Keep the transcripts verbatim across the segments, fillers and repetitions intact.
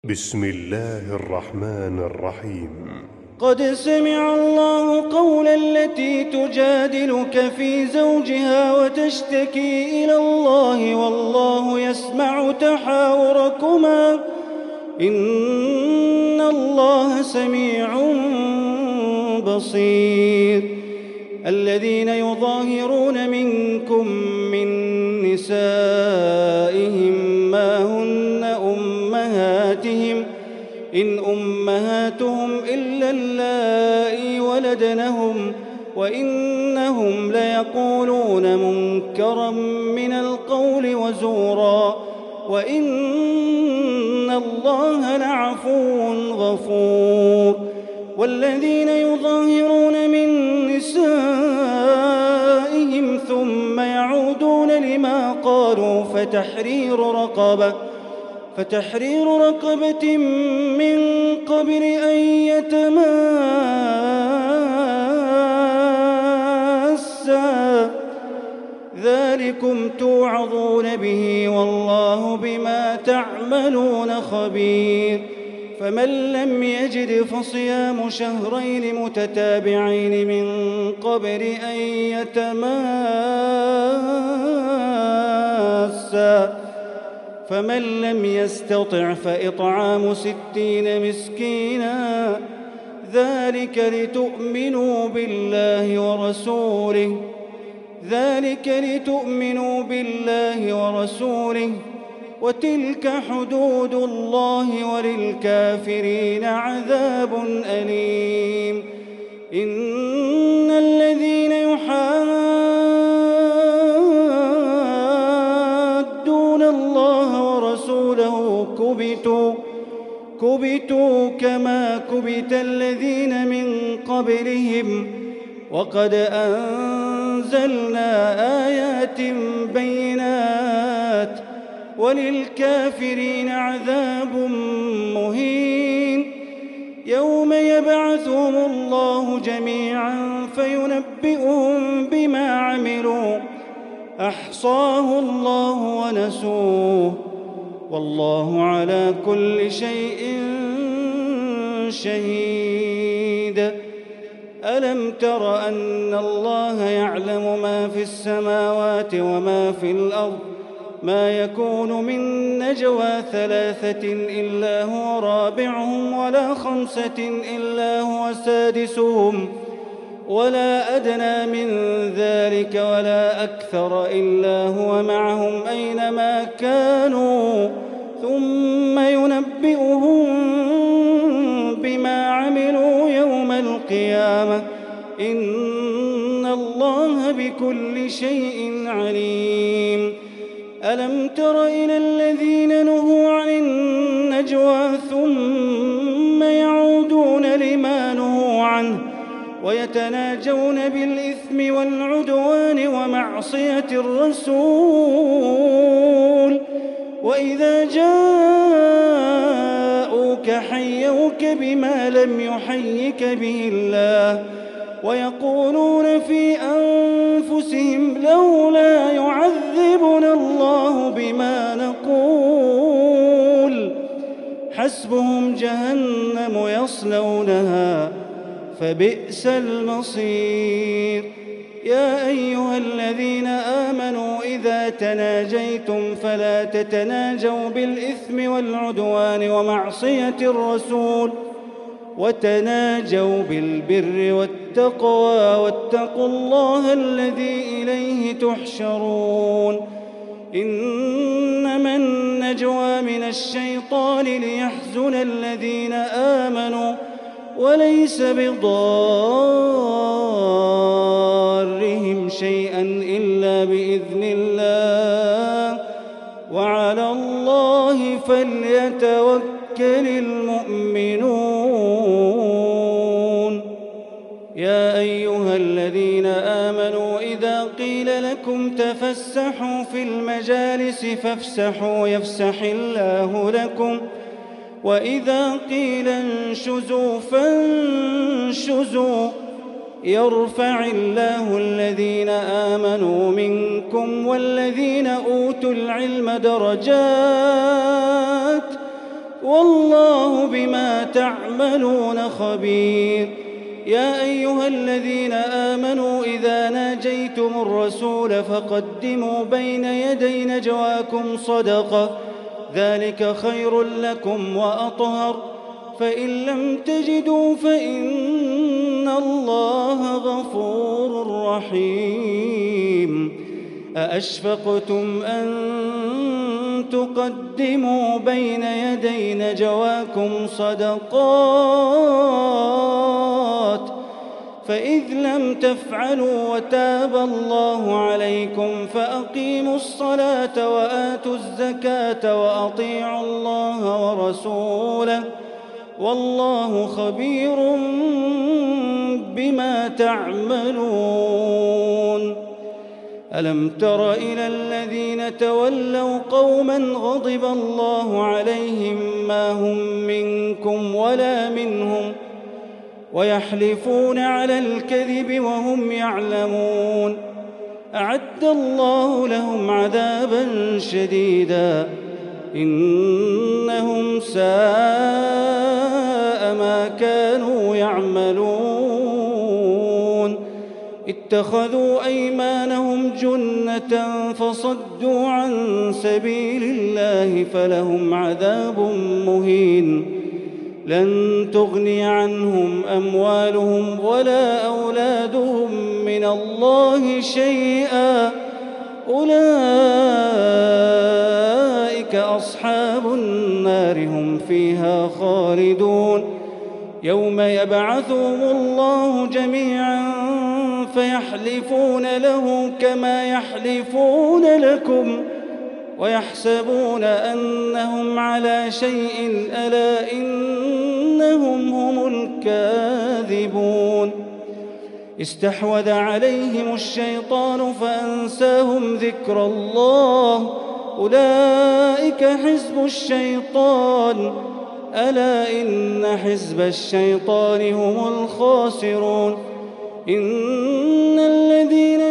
بسم الله الرحمن الرحيم. قد سمع الله قول التي تجادلك في زوجها وتشتكي إلى الله والله يسمع تحاوركما إن الله سميع بصير. الذين يظاهرون منكم من نسائهم ما هن أمهاتهم إن أمهاتهم إلا اللائي ولدنهم وإنهم ليقولون منكرا من القول وزورا وإن الله لعفو غفور. والذين يظاهرون من نسائهم ثم يعودون لما قالوا فتحرير رقبة فتحرير رقبة من قبل أن يتماسا ذلكم توعظون به والله بما تعملون خبير. فمن لم يجد فصيام شهرين متتابعين من قبل أن يتماسا فمن لم يستطع فإطعام ستين مسكينا ذلك لتؤمنوا بالله ورسوله ذلك لتؤمنوا بالله ورسوله وتلك حدود الله وللكافرين عذاب أليم. إن الذين يحادون الله ورسوله كبتوا كبتوا كما كبت الذين من قبلهم وقد أنزلنا آيات بينات وللكافرين عذاب مهين. يوم يبعثهم الله جميعا فينبئهم بما عملوا أحصاه الله ونسوه والله على كل شيء شهيد. ألم تر أن الله يعلم ما في السماوات وما في الأرض ما يكون من نجوى ثلاثة إلا هو رابعهم ولا خمسة إلا هو سادسهم ولا أدنى من ذلك ولا أكثر إلا هو معهم أينما كانوا ثم ينبئهم بما عملوا يوم القيامة إن الله بكل شيء عليم. ألم تر إلى الذين نهوا عن النجوى ثم يعودون لما نهوا عنه ويتناجون بالإثم والعدوان ومعصية الرسول وإذا جاءوك حيوك بما لم يحيك به الله ويقولون في أنفسهم لولا يعذبنا الله بما نقول حسبهم جهنم يصلونها فبئس المصير. يا أيها الذين آمنوا إذا تناجيتم فلا تتناجوا بالإثم والعدوان ومعصية الرسول وتناجوا بالبر والتقوى واتقوا الله الذي إليه تحشرون. إنما النجوى من الشيطان ليحزن الذين آمنوا وليس بضارهم شيئا إلا بإذن الله وعلى الله فليتوكل المؤمنون. يا أيها الذين آمنوا إذا قيل لكم تفسحوا في المجالس فافسحوا يفسح الله لكم وإذا قيل انشزوا فانشزوا يرفع الله الذين آمنوا منكم والذين أوتوا العلم درجات والله بما تعملون خبير. يا أيها الذين آمنوا إذا ناجيتم الرسول فقدموا بين يدي نجواكم صدقة ذلك خير لكم وأطهر، فإن لم تجدوا فإن الله غفور رحيم. أأشفقتم أن تقدموا بين يدي نجواكم صدقات فإذ لم تفعلوا وتاب الله عليكم فأقيموا الصلاة وآتوا الزكاة وأطيعوا الله ورسوله والله خبير بما تعملون. ألم تر إلى الذين تولوا قوما غضب الله عليهم ما هم منكم ولا منهم ويحلفون على الكذب وهم يعلمون، أعد الله لهم عذابا شديدا إنهم ساء ما كانوا يعملون. اتخذوا أيمانهم جنة فصدوا عن سبيل الله فلهم عذاب مهين. لن تغني عنهم أموالهم ولا أولادهم من الله شيئا أولئك أصحاب النار هم فيها خالدون. يوم يبعثهم الله جميعا فيحلفون له كما يحلفون لكم ويحسبون أنهم على شيء ألا إنهم هم الكاذبون. استحوذ عليهم الشيطان فأنساهم ذكر الله أولئك حزب الشيطان ألا إن حزب الشيطان هم الخاسرون. إن الذين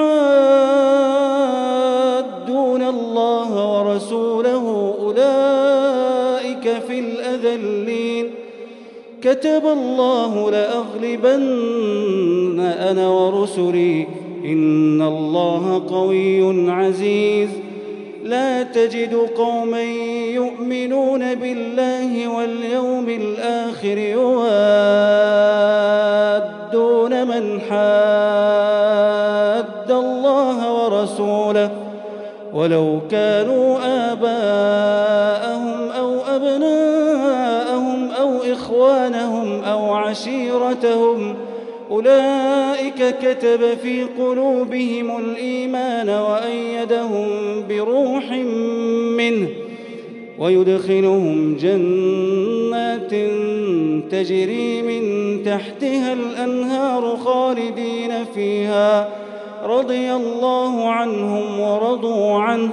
يحادون الله ورسوله أولئك في الأذلين. كتب الله لأغلبن أنا ورسلي إن الله قوي عزيز. لا تجد قوما يؤمنون بالله واليوم الآخر يوادون من حاد الله ورسوله ولو كانوا آباءهم أو أبناءهم أو إخوانهم أو عشيرتهم أولئك كتب في قلوبهم الإيمان وأيدهم بروح منه ويدخلهم جنات تجري من تحتها الأنهار خالدين فيها رضي الله عنهم ورضوا عنه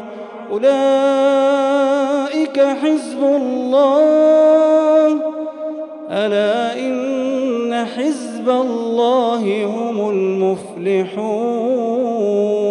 أولئك حزب الله ألا إن حزب الله هم المفلحون.